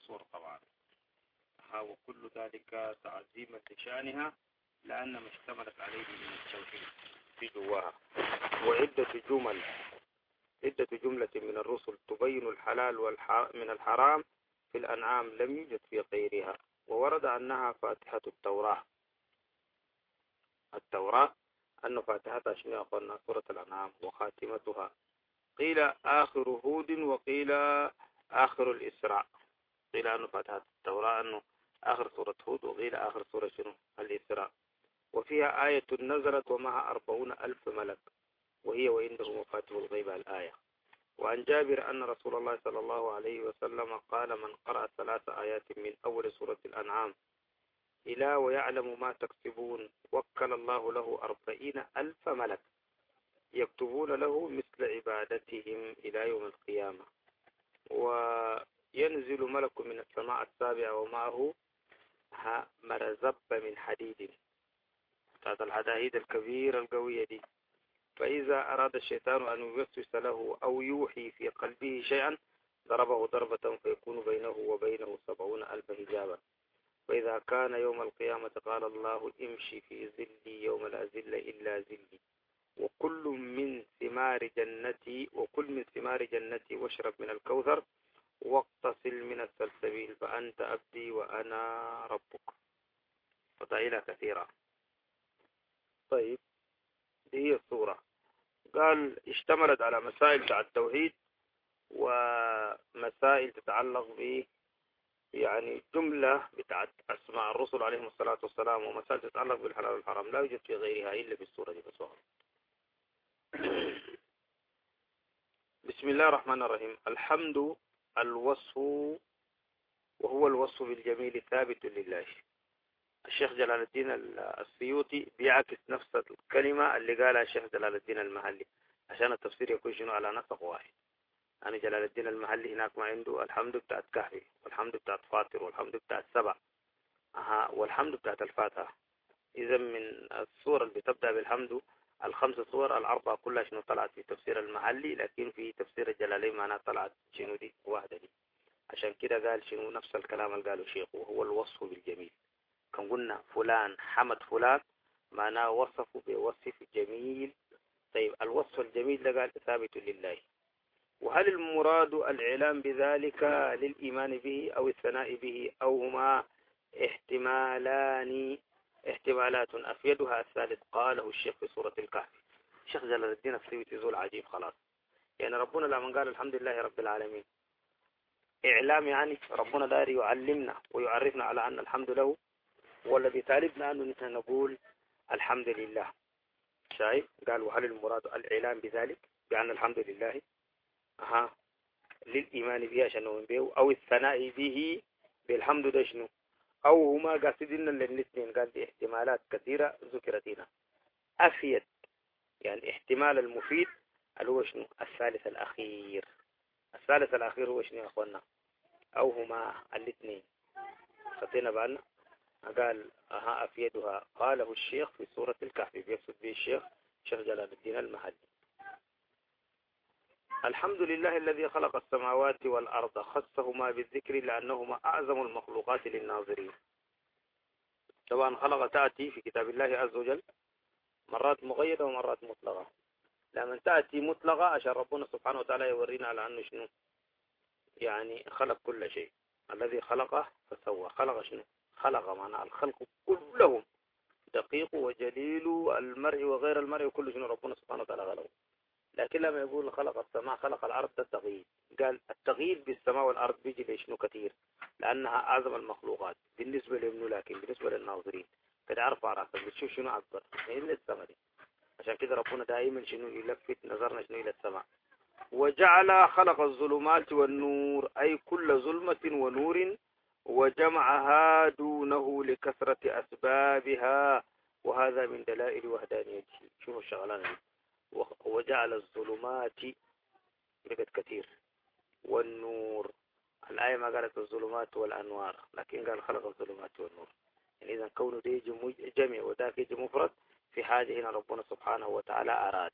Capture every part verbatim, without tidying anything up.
الصور طبعا. ها وكل ذلك تعظيما لشانها لأن ما اشتملت عليه من التوحيد في جواها. وعدة جمل عدة جملة من الرسل تبين الحلال من الحرام في الأنعام لم يوجد في غيرها. وورد أنها فاتحة التوراة. التوراة أن فاتحتها شنو قلنا سورة الأنعام وخاتمتها. قيل آخر هود وقيل آخر الإسراء. قيل أنه فاتحة التوراة أنه آخر سورة هود وقيل آخر سورة شنو الإسراء. وفيها آية نزلت ومعها أربعون ألف ملك وهي وعنده مفاتيح الغيب الآية. وعن جابر أن رسول الله صلى الله عليه وسلم قال من قرأ ثلاث آيات من أول سورة الأنعام إلى ويعلم ما تكسبون وكل الله له أربعين ألف ملك يكتبون له مثل عبادتهم إلى يوم القيامة. وينزل ملك من السماء السابعة ومعه مرزب من حديد هذا الحدائد الكبيرة القوية دي. فإذا أراد الشيطان أن يوسوس له أو يوحي في قلبه شيئا ضربه ضربة فيكون بينه وبينه سبعون ألف حجابا. وإذا كان يوم القيامة قال الله امشي في ظلي يوم لا ظل إلا ظلي وكل من ثمار جنتي وكل من ثمار جنتي واشرب من الكوثر واغتسل من السلسبيل فأنت أبدي وأنا ربك. فضائل كثيرة. طيب دي هي الصورة. قال اشتملت على مسائل بتاع التوحيد ومسائل تتعلق ب يعني جملة بتاعت أسماء الرسل عليهم الصلاة والسلام ومسائل تتعلق بالحلال والحرام لا يوجد في غيرها إلا في السورة دي بس. بسم الله الرحمن الرحيم. الحمد الوصف وهو الوصف بالجميل ثابت لله. الشيخ جلال الدين السيوطي بيعكس نفس الكلمة اللي قالها الشيخ جلال الدين المحلي عشان التفسير يكون شنو على نسق واحد. يعني جلال الدين المحلي هناك ما عنده الحمد بتاعت كهفي والحمد بتاعت فاطر والحمد بتاعت سبع أها والحمد بتاعت الفاتحة. إذا من الصور اللي بتبدأ بالحمد الخمس صور الأربعة كلها شنو طلعت في تفسير المحلي لكن في تفسير الجلالين معناها طلعت شنو دي واحدة دي. عشان كده قال شنو نفس الكلام اللي قاله الشيخ وهو الوصف بالجميل. كان قلنا فلان حمد فلان معناه وصفه بوصف جميل. طيب الوصف الجميل ده قال ثابت لله. وهل المراد الإعلام بذلك للإيمان به أو الثناء به أو هما احتمالان احتمالات أفيدها الثالث قاله الشيخ في سورة الكهف. الشيخ جلال الدين السيوطي زول عجيب خلاص. يعني ربنا لما قال الحمد لله رب العالمين إعلام يعني ربنا دار يعلمنا ويعرفنا على أن الحمد له والذي طالبنا أنه نحن نقول الحمد لله. شايف قال وهل المراد الإعلام بذلك بأن الحمد لله أها للإيمان به عشان نؤمن به أو الثناء به بالحمد ده شنو أو هما قاصدين للاثنين. قال دي احتمالات كثيرة ذكرت هنا. أفيد يعني احتمال المفيد اللي هو شنو الثالث الأخير. الثالث الأخير هو شنو يا أخوانا أو هما الاثنين خطينا بعنا. قال أها أفيدها قاله الشيخ في سورة الكهف بيقصد به الشيخ شيخ جلال الدين المحلي. الحمد لله الذي خلق السماوات والأرض خصهما بالذكر لأنهما أعظم المخلوقات للناظرين. طبعا خلق تأتي في كتاب الله عز وجل مرات مقيدة ومرات مطلقة. لما تأتي مطلقة عشان ربنا سبحانه وتعالى يورينا على أنه شنو يعني خلق كل شيء. الذي خلقه فسوى. خلق شنو خلق معنى الخلق كلهم دقيق وجليل المرء وغير المرء وكل شنو ربنا سبحانه وتعالى خلقه. لكن لما يقول خلق السماء خلق الأرض التغيير. قال التغيير بالسماء والأرض بيجي ليشنو كثير لأنها أعظم المخلوقات بالنسبة لابنه لكن بالنسبة للناظرين كده عرف راسك بتشوف شنو أكبر إلا السماء دي. عشان كده ربنا دائما شنو يلفت نظرنا شنو إلى السماء. وجعل خلق الظلمات والنور أي كل ظلمة ونور وجمعها دونه لكثرة أسبابها وهذا من دلائل وحدانيته. شوفوا الشغلانة دي. وجعل الظلمات بقت كثير والنور. الآية ما قالت الظلمات والأنوار لكن قال خلق الظلمات والنور. يعني إذا كونه دي جمع وذاك يجي مفرد في حاجة هنا ربنا سبحانه وتعالى أراد.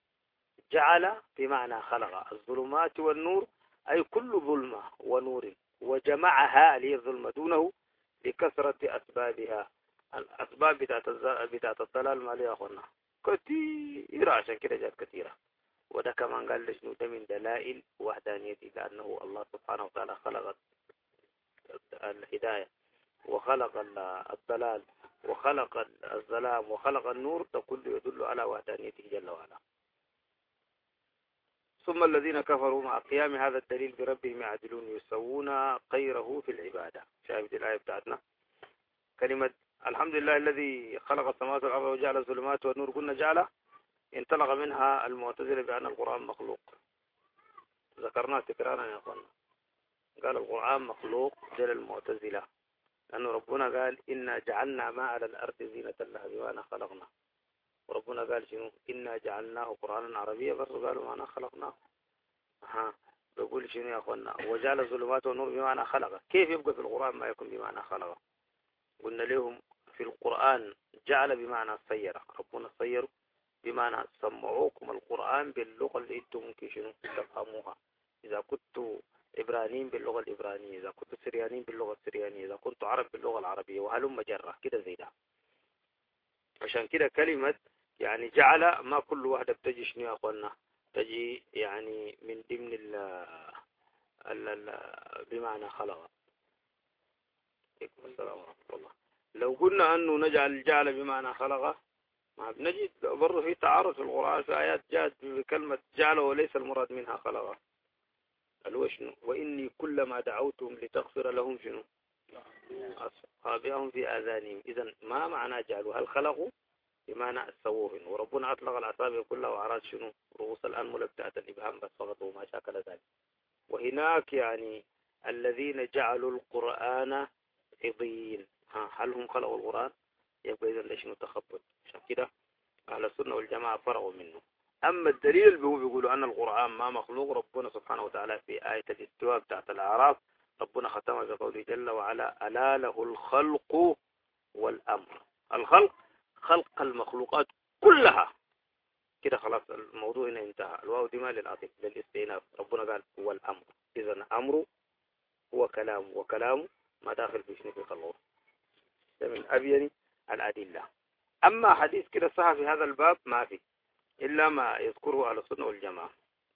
جعل بمعنى خلق الظلمات والنور أي كل ظلمة ونور وجمعها اللي هي الظلمة دونه لكثرة أسبابها. الأسباب بتاعت بتاعت الضلال ما لي أخونا كثيرة، عشان كده جات كثيرة. وده كمان قال لي شنو ده من دلائل وحدانيته، لأنه الله سبحانه وتعالى خلق الهداية وخلق الضلال وخلق الظلام وخلق النور، ده كله يدل على وحدانيته جل وعلا. ثم الذين كفروا مع قيام هذا الدليل بربهم يعدلون يسوون غيره في العبادة. شاهد الآية بتاعتنا كلمة الحمد لله الذي خلق السماوات والأرض وجعل الظلمات والنور، قلنا جعل انطلق منها المعتزلة بأن القرآن مخلوق. ذكرناه تكرارا يا أخوانا، قال القرآن مخلوق جل المعتزلة، لأنه ربنا قال إنا جعلنا ما على الأرض زينة لها بما خلقنا. وربنا قال شنو؟ إنا جعلناه قرآنا عربيا، برضو قالوا معنا خلقناه. ها بقول شنو يا أخوانا؟ وجعل الظلمات والنور بمعنى خلقه. كيف يبقى في القرآن ما يكون بمعنى خلقه؟ قلنا لهم في القرآن جعل بمعنى سير، ربنا سير بمعنى سمعوكم القرآن باللغة اللي انتم ممكن شنو تفهموها. إذا كنتوا عبرانيين باللغة العبرانية، إذا كنتوا سريانيين باللغة السريانية، إذا كنتوا عرب باللغة العربية، وهلم جرة كده زي ده. عشان كده كلمة يعني جعل ما كل واحدة بتجي شنو يا أخوانا؟ تجي يعني من ضمن ال ال بمعنى خلق. السلام ورحمة الله. لو قلنا أنه نجعل جعل بمعنى خلقه ما بنجد برضه في تعارض في القرآن، في آيات جاءت بكلمة جعل وليس المراد منها خلقه. قالوا شنو؟ وإني كلما دعوتهم لتغفر لهم شنو؟ أصابعهم في آذانهم. إذن ما معنى جعلوا؟ هل خلقوا؟ بمعنى سووهن. وربنا أطلق الأصابع كلها وأراد شنو؟ رؤوس الأنملة بتاعت الإبهام بس فقط وما شاكل ذلك. وهناك يعني الذين جعلوا القرآن عضين، ها هل هم خلقوا القرآن؟ يبقى إذن ليش نتخبط؟ عشان كده أهل السنة والجماعة فرغوا منه. أما الدليل اللي هو بيقولوا أن القرآن ما مخلوق، ربنا سبحانه وتعالى في آية الاستواء بتاعت الأعراف ربنا ختم بقوله جل وعلا ألا له الخلق والأمر. الخلق خلق المخلوقات كلها كده خلاص، الموضوع هنا انتهى. الواو دي ما للعطف للاستئناف. ربنا قال هو الأمر، إذن أمره هو كلام، وكلامه ما داخل في شنو في خلقه. ده من أبين الأدلة. أما حديث كده صح في هذا الباب ما في إلا ما يذكره على السنة والجماعة.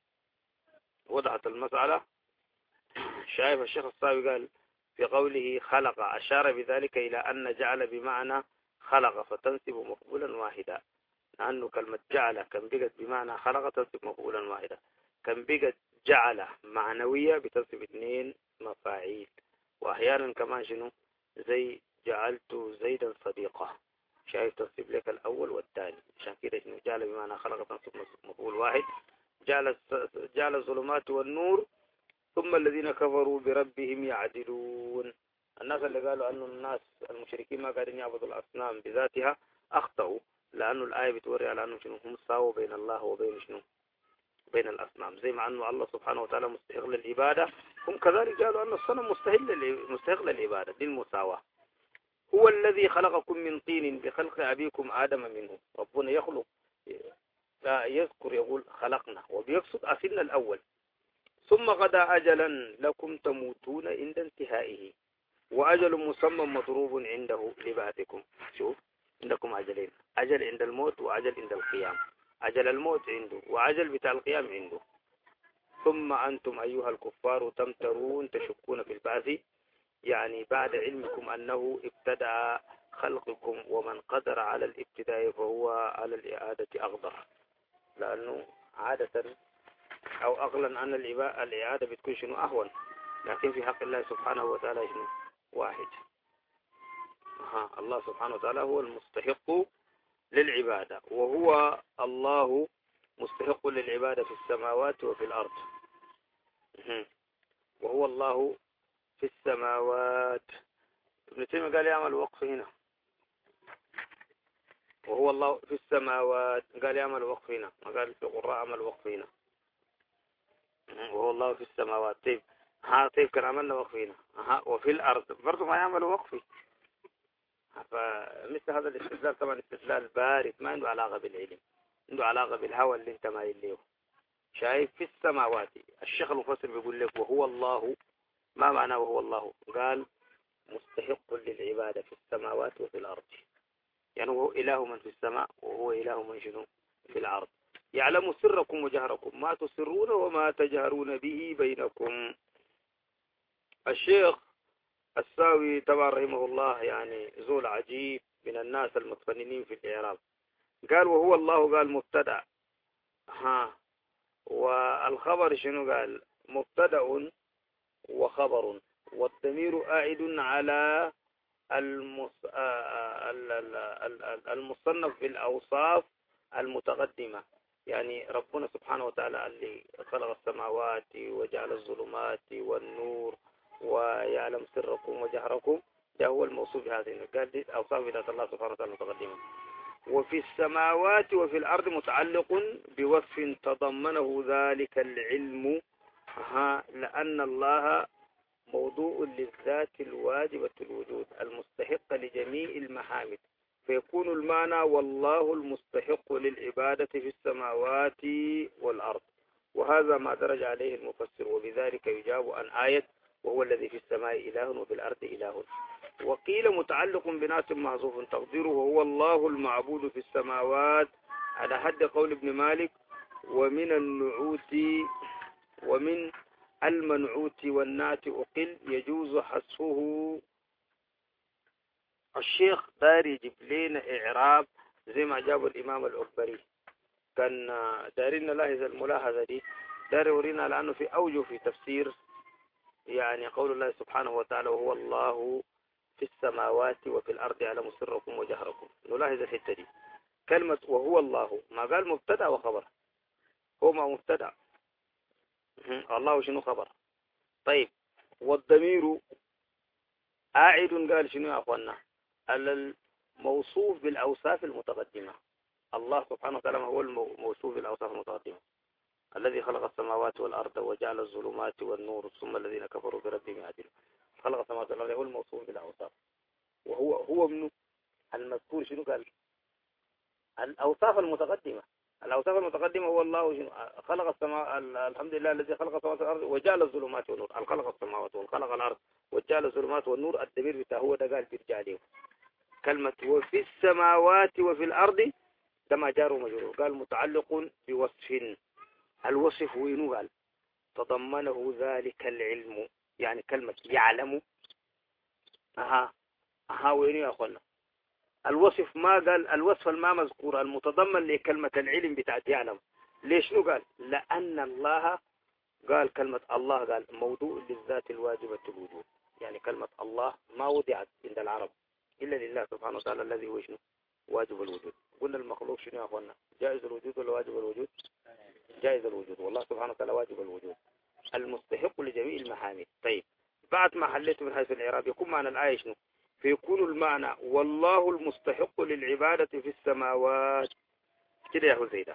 وضعت المسألة. شايف الشيخ الصاوي قال في قوله خلق أشار بذلك إلى أن جعل بمعنى خلق فتنسب مفعولا واحدا، لأنه كلمة جعل كان بقت بمعنى خلق تنسب مفعولا واحدا، كان بقت جعل معنوية بتنسب اثنين مفاعيل. وأحيانا كمان شنو زي جعلت زيدا صديقة، شايف تنصب لك الأول والثاني. عشان كده شنو جعل بمعنى خلق تنصب مفعول واحد. جعل جعل الظلمات والنور ثم الذين كفروا بربهم يعدلون. الناس اللي قالوا أن الناس المشركين ما قاعدين يعبدوا الأصنام بذاتها أخطأوا، لأنه الآية بتوري على أنه شنو هم ساووا بين الله وبين شنو بين الأصنام. زي ما أنه الله سبحانه وتعالى مستحق للعبادة، هم كذلك قالوا أن الصنم مستحيل مستحق للعبادة. دي المساواة. هو الذي خلقكم من طين بخلق أبيكم آدم منه. ربنا يخلق لا يذكر يقول خلقنا وبيقصد أصلنا الأول. ثم قضى أجلا لكم تموتون عند انتهائه وأجل مسمى مضروب عنده لبعثكم. شوف عندكم أجلين، أجل عند الموت وأجل عند القيام. أجل الموت عنده وأجل بتاع القيام عنده. ثم أنتم أيها الكفار تمترون تشكون في البعث، يعني بعد علمكم أنه ابتدأ خلقكم، ومن قدر على الابتداء فهو على الإعادة أقدر، لأنه عادة أو أغلى أن الإعادة بتكون شنو أهون، لكن في حق الله سبحانه وتعالى شنو واحد. ها الله سبحانه وتعالى هو المستحق للعبادة، وهو الله مستحق للعبادة في السماوات وفي الأرض. وهو الله في السماوات. ابن تيمية قال يعمل وقف هنا. وهو الله في السماوات قال يعمل وقف هنا، ما قال في القراء عمل وقف هنا. وهو الله في السماوات. طيب ها طيب كان عملنا وقف هنا. ها وفي الأرض برضو ما يعمل وقف. فمثل هذا الاستدلال طبعا استدلال بارد، ما عنده علاقة بالعلم، عنده علاقة بالهوى اللي انت مايل له. شايف في السماوات. الشيخ المفسر بيقول لك وهو الله ما معنى وهو الله؟ قال مستحق للعبادة في السماوات وفي الأرض، يعني هو إله من في السماء وهو إله من شنو في الأرض. يعلم سركم وجهركم، ما تسرون وما تجهرون به بينكم. الشيخ الساوي طبعا رحمه الله يعني زول عجيب من الناس المتفننين في الإعراب. قال وهو الله، قال مبتدأ، ها، والخبر شنو؟ قال مبتدأ وخبر، والضمير آعد على المص... المصنف بالأوصاف المتقدمة، يعني ربنا سبحانه وتعالى اللي خلق السماوات وجعل الظلمات والنور ويعلم سركم وجهركم، ده هو الموصوف بهذه. قال دي أوصاف ذات الله سبحانه وتعالى المتقدمة. وفي السماوات وفي الأرض متعلق بوصف تضمنه ذلك العلم، ها، لأن الله موضوع للذات الواجبة الوجود المستحق لجميع المحامد، فيكون المعنى والله المستحق للعبادة في السماوات والأرض. وهذا ما درج عليه المفسر، وبذلك يجاب عن آية وهو الذي في السماء إله وفي الأرض إله. وقيل متعلق بناس محذوف تقديره وهو الله المعبود في السماوات، على حد قول ابن مالك ومن النعوت ومن المنعوت والنعت أقل يجوز حذفه. الشيخ داري يجيب لنا إعراب زي ما جاب الإمام الأكبري، كان دارين نلاحظ الملاحظة دي، داري يورينا لأنه في أوجه في تفسير يعني قول الله سبحانه وتعالى وهو الله في السماوات وفي الأرض يعلم سركم وجهركم. نلاحظ الحتة دي، كلمة وهو الله ما قال مبتدأ وخبر، هو ما مبتدأ، الله شنو خبر. طيب والضمير آعد قال شنو يا أخوانا؟ على الموصوف بالأوصاف المتقدمة. الله سبحانه وتعالى هو الموصوف بالأوصاف المتقدمة، الذي خلق السماوات والأرض وجعل الظلمات والنور ثم الذين كفروا بربهم يعدلون. خلق السماوات والأرض هو الموصوف بالأوصاف، وهو هو منه المذكور شنو قال؟ الأوصاف المتقدمة. الأوصاف المتقدمة هو الله شنو؟ خلق السماء، الحمد لله الذي خلق السماوات والأرض وجعل الظلمات والنور. خلق السماوات وخلق الأرض وجعل الظلمات والنور، الدبير بتاعه هو ده قال بيرجع له. كلمة وفي السماوات وفي الأرض ده ما جار ومجرور، قال متعلق بوصف. الوصف وينو؟ قال تضمنه ذلك العلم، يعني كلمة يعلم. أها أها وينو يا أخوانا؟ الوصف ما قال، الوصف الما مذكور المتضمن لكلمة العلم بتاعت يعلم. ليش نو قال؟ لأن الله قال كلمة الله قال موضوع للذات الواجبة الوجود، يعني كلمة الله ما وضعت عند العرب إلا لله سبحانه وتعالى الذي هو شنو؟ واجب الوجود. قلنا المخلوق شنو يا أخوانا؟ جائز الوجود ولا واجب الوجود؟ جائز الوجود، والله سبحانه وتعالى واجب الوجود المستحق لجميع المحامد. طيب بعد ما حليت من حيث الإعراب يكون معنى الآية شنو؟ فيكون المعنى والله المستحق للعبادة في السماوات، كده يا هو زي ده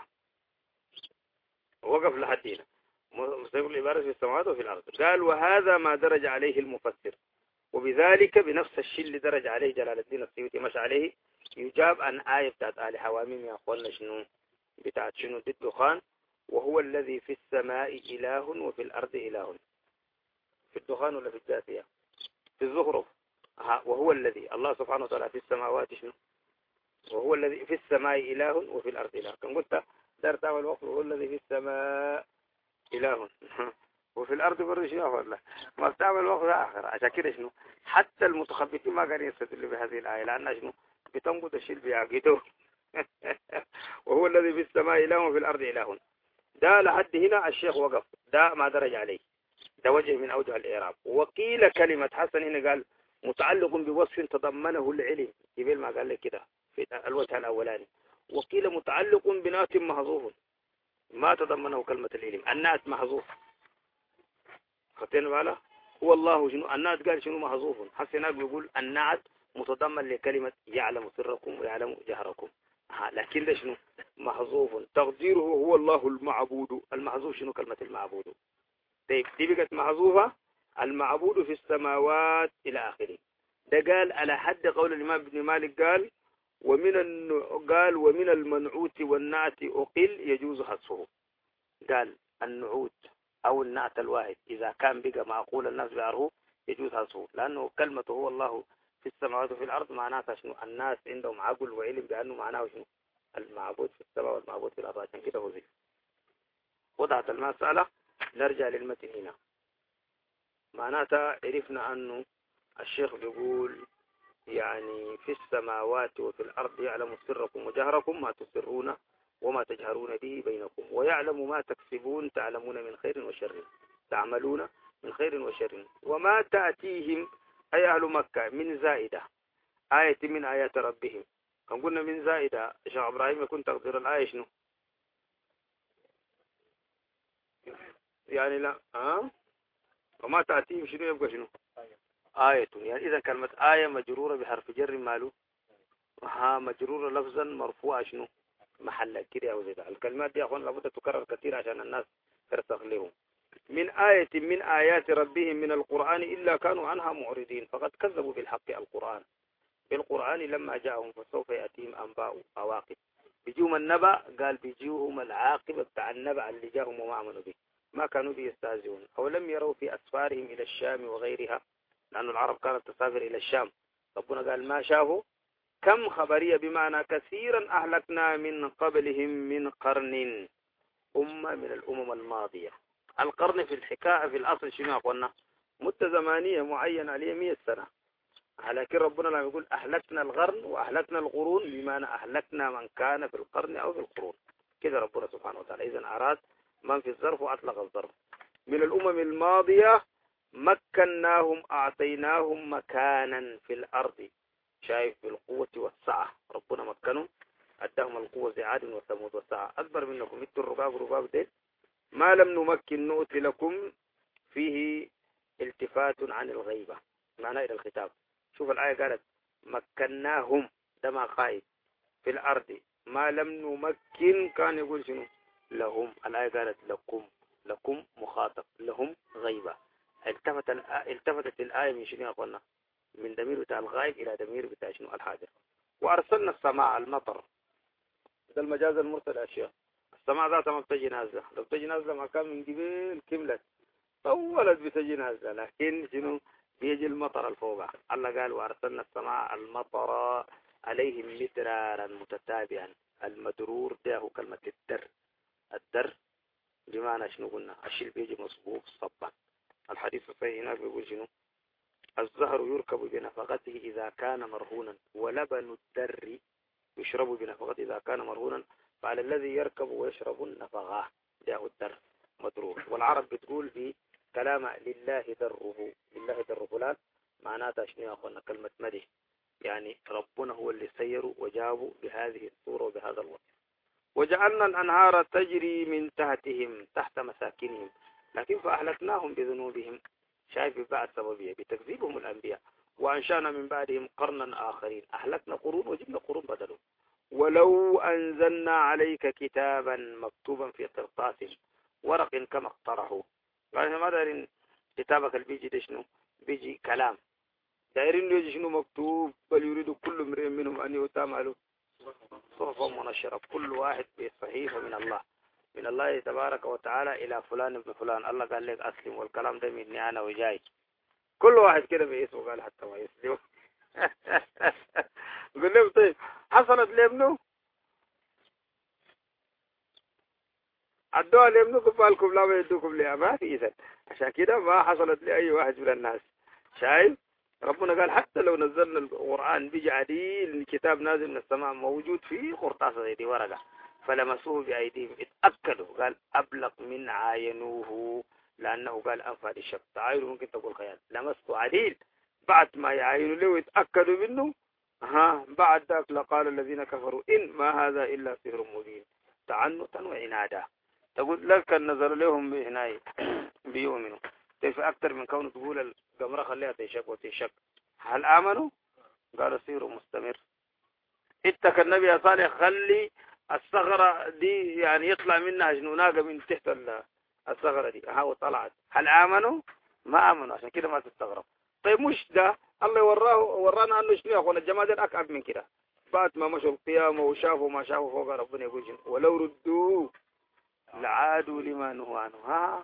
وقف لحد هنا، مستحق للعبادة في السماوات وفي الأرض. قال وهذا ما درج عليه المفسر، وبذلك بنفس الشيء اللي درج عليه جلال الدين السيوطي مش عليه يجاب عن آية بتاعت آل حواميم يا أخوانا شنو بتاعت شنو دي الدخان، وهو الذي في السماء إله وفي الأرض إله. في الدخان ولا في الجاثية؟ في الزخرف. وهو الذي الله سبحانه وتعالى في السماوات شنو؟ وهو الذي في السماء إله وفي الأرض إله. كان قلت دار تعمل وقت وهو الذي في السماء إله وفي الأرض برضه شنو والله ما بتعمل وقت آخر. عشان كده شنو حتى المتخبطين ما قاعدين يستدلوا بهذه الآية لأن شنو بتنقض الشيء بيعقيده وهو الذي في السماء إله وفي الأرض إله. ده لحد هنا الشيخ وقف، ده ما درج عليه، ده وجه من أوجه الإعراب. وقيل كلمة حسن هنا قال متعلق بوصف تضمنه العلم، يبين ما قال لك كده في الوجه الأولاني. وقيل متعلق بنات محذوف ما تضمنه كلمة العلم، النات محذوف. خطين بالا هو الله شنو النات قال شنو محذوف، حسنا بيقول النات متضمن لكلمة يعلم سركم ويعلم جهركم، لكن ده شنو محذوف تقديره هو الله المعبود. المحذوف شنو كلمة المعبود. طيب دي بقت محذوفة المعبود في السماوات إلى آخره. ده قال على حد قول الإمام ابن مالك قال ومن الن... قال ومن المنعوت والنعت أقل يجوز حذفه. قال النعوت أو النعت الواحد إذا كان بقى معقول الناس بيعرفوه يجوز هصوه، لأنه كلمة هو الله في السماوات وفي الأرض معناتها شنو؟ الناس عندهم عقل وعلم بأنه معناه شنو؟ المعبود في السماء والمعبود في الأرض، عشان كده هو زي وضعت المسألة. نرجع للمتن هنا. معناتها عرفنا أنه الشيخ بيقول يعني في السماوات وفي الأرض يعلم سركم وجهركم ما تسرون وما تجهرون به بينكم، ويعلم ما تكسبون تعلمون من خير وشر، تعملون من خير وشر، وما تأتيهم أي أهل مكة من زائدة آية من آيات ربهم. كان قلنا من زائدة شيخ إبراهيم يكون تقدير الآية شنو؟ يعني لا ها وما تأتيهم شنو يبقى شنو؟ آية. يعني إذا كلمة آية مجرورة بحرف جر ماله ها مجرورة لفظا مرفوعة شنو؟ محل كده أو زي ده. الكلمات دي أخوان لابد تكرر كثير عشان الناس ترسخ لهم. من آية من آيات ربهم من القرآن إلا كانوا عنها معرضين، فقد كذبوا بالحق القرآن بالقرآن لما جاءهم، فسوف يأتيهم أنباء عواقب. بيجيهم النبأ قال بيجيهم العاقبة بتاع النبأ اللي جاءهم وما عملوا به، ما كانوا به يستهزئون. أو لم يروا في أسفارهم إلى الشام وغيرها، لأن العرب كانت تسافر إلى الشام، ربنا قال ما شافوا كم خبرية بمعنى كثيرا أهلكنا من قبلهم من قرن، أمة من الأمم الماضية. القرن في الحكاية في الأصل شنو قلنا؟ مدة زمانية معينة عليه مئة سنة، لكن ربنا لما يقول أهلكنا القرن وأهلكنا القرون بمعنى أهلكنا من كان في القرن أو في القرون كده ربنا سبحانه وتعالى. إذن أراد من في الظرف وأطلق الظرف. من الأمم الماضية مكناهم أعطيناهم مكانا في الأرض، شايف بالقوة والسعة، ربنا مكنهم أداهم القوة زي عاد وثمود والسعة. أكبر منكم انتوا الرباب رباب دي ما لم نمكن نؤتي لكم فيه التفات عن الغيبة، معناه إلى الخطاب. شوف الآية قالت مكناهم ده ما قائد في الأرض، ما لم نمكن كان يقول شنو لهم. الآية قالت لكم، لكم مخاطب، لهم غيبة. التفت التفتت الآية من شنو قلنا؟ من ضمير بتاع الغائب إلى ضمير بتاع شنو الحاضر. وأرسلنا السماء المطر، ده المجاز المرسل أشياء. السماء ذاتها ما بتجي نازلة، لو بتجي نازلة ما كان من قبل كملت طولت بتجي نازلة، لكن شنو بيجي المطر الفوق. الله قال وأرسلنا السماء المطر عليهم مدرارا متتابعا. المدرور ده هو كلمة الدر. الدر بمعنى شنو قلنا؟ الشيء بيجي مصبوب صبا. الحديث الصحيح هناك بيقول شنو؟ الزهر يركب بنفقته إذا كان مرهونا، ولبن الدر يشرب بنفقته إذا كان مرهونا، فعلى الذي يركب ويشرب النفقة ده هو الدر مدرور. والعرب بتقول في كلام لله دره، لله در فلان معناتها شنو يا أخوانا؟ كلمة مدح، يعني ربنا هو اللي سيروا وجابوا بهذه الصورة وبهذا الوصف. وجعلنا الأنهار تجري من تحتهم تحت مساكنهم، لكن فأهلكناهم بذنوبهم، شايف بعد سببية بتكذيبهم الأنبياء. وأنشأنا من بعدهم قرنا آخرين، أهلكنا قرون وجبنا قرون بدلهم. ولو أنزلنا عليك كتابا مكتوبا في قرطاس ورق كما اقترحوا. قال ما دارين كتابك اللي بيجي ده شنو؟ بيجي كلام، دايرين يجي شنو مكتوب؟ بل يريد كل امرئ منهم أن يؤتى ماله صحفا منشرة، كل واحد بصحيفة من الله من الله تبارك وتعالى إلى فلان ابن فلان. الله قال لك أسلم، والكلام ده مني أنا وجاي، كل واحد كده باسمه قال حتى ما يسلم. قل لهم طيب حصلت لابنه عدوها لابنه قبالكم لا ما يدوكم لها، ما في إذن. عشان كده ما حصلت لأي واحد من الناس. شايف ربنا قال حتى لو نزلنا القرآن بيجي عديل كتاب نازل من السماء موجود فيه قرطاسة زي دي ورقة فلمسوه بأيديهم اتأكدوا، قال أبلغ من عاينوه، لأنه قال أنفى للشك. تعاينوا ممكن تقول خيال، لمسوا عديل بعد ما يعاينوا له يتأكدوا منه. ها بعد ذاك لقال الذين كفروا إن ما هذا إلا سحر مبين، تعنتا وعنادا. تقول لك نزل لهم هنا بيؤمنوا في أكثر من كونه تقول القمرة خليها تشك وتشك. هل آمنوا؟ قالوا سيروا مستمر. اتك النبي صالح خلي الصغرة دي يعني يطلع منها جنوناقة من تحت الصغرة دي، ها وطلعت. هل آمنوا؟ ما آمنوا، عشان كده ما تستغرب. طيب مش ده الله وراه ورانا أنه شنو يا أخوان الجماعة دي أكعب من كده. بعد ما مشوا القيامة وشافوا ما شافوا فوق ربنا يقول ولو ردوا لعادوا لما نهوا عنه. ها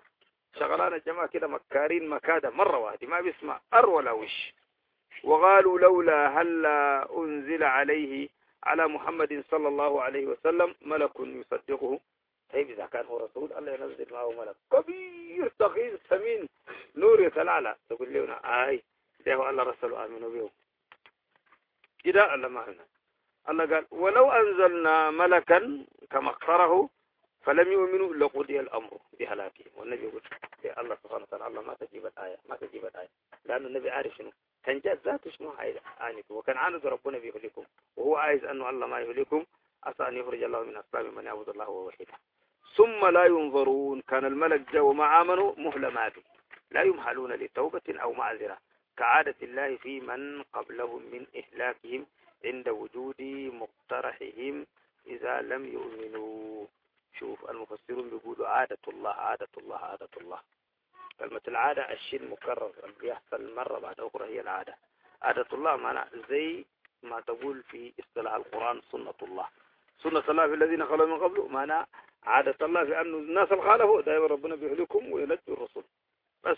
شغلان الجماعة كده مكارين مكادة مرة واحدة ما بيسمع أر ولا وش. وقالوا لولا هلا أنزل عليه على محمد صلى الله عليه وسلم ملك يصدقه. طيب إذا كان هو رسول الله ينزل معه ملك كبير ضخم ثمين نور يتلعلع تقول لنا آي ده هو الله رسله آمنوا به كده. الله ما هنا الله قال ولو أنزلنا ملكا كما اختاره فلم يؤمنوا لقضي الأمر بهلاكهم. والنبي يقول يا الله سبحانه وتعالى الله ما تجيب الآية ما تجيب الآية لأن النبي عارف شنو كان جاء ذاته شنو عانيكم وكان عاند ربنا بيهلكم وهو عايز أنه الله ما يهلكم عسى أن يخرج الله من أصلاب من يعبد الله ووحده. ثم لا ينظرون كان الملك جاء وما آمنوا مهلمات لا يمهلون لتوبة أو معذرة كعادة الله في من قبلهم من إهلاكهم عند وجود مقترحهم إذا لم يؤمنوا. شوف المفسرون بيقولوا عادة الله عادة الله عادة الله. كلمة العادة الشيء المكرر اللي بيحصل مرة بعد أخرى هي العادة. عادة الله معنى زي ما تقول في اصطلاح القرآن سنة الله. سنة الله في الذين خلوا من قبله معنى عادة الله في أن الناس الخالفوا دائما ربنا بيهلكهم وينجوا الرسل بس.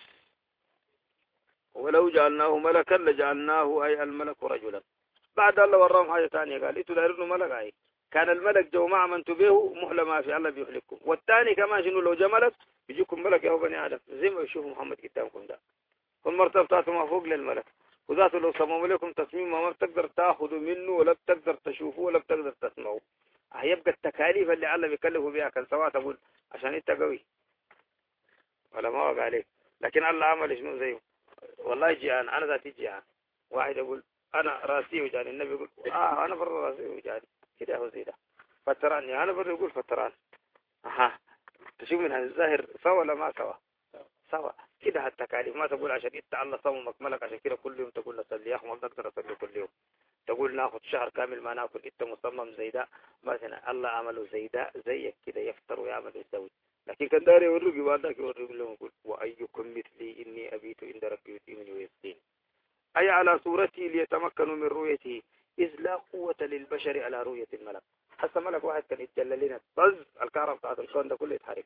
ولو جعلناه ملكا لجعلناه أي الملك رجلا. بعد الله وراهم حاجة ثانية قال إنتوا دايرين ملك أي كان الملك جو مع من تبيه محلما في الله بيهلككم. والثاني كمان شنو لو جاء ملك يجيكم ملك يا بني آدم زي ما يشوفوا محمد قدامكم ده. والمرتبة بتاعته ما فوق للملك وذاته لو صمموا لكم تصميم ما بتقدر تاخذوا منه ولا بتقدر تشوفوه ولا بتقدر تسمعوا. هيبقى التكاليف اللي الله بيكلفوا بها كان سواء تقول عشان انت قوي ولا ما وقع عليك. لكن الله عمل شنو زيه والله جيعان انا ذاتي جيعان. واحد يقول انا راسي وجاني النبي يقول اه انا برضه راسي وجاني كده هو زي ده. فتراني انا برضه يقول فتران. اها تشوف من هذا الظاهر سوا ولا ما سوا سوا كده. التكاليف ما تقول عشان انت الله صممك ملك عشان كده كل يوم تقول نصلي يا اخي ما بقدر اصلي كل يوم. تقول ناخذ شهر كامل ما ناكل انت مصمم زي ده مثلا الله عمله زي ده زيك كده يفطر ويعمل ويسوي. لكن كان داري يوريك بعدك يوريك لهم يقول وايكم مثلي اني ابيت عند ربي يديني ويسقين اي على صورته ليتمكنوا من رؤيته اذ لا قوه للبشر على رؤيه الملك. حتى ملك واحد كان يتجلى لنا طز الكهرباء بتاعت الكون ده كله يتحرك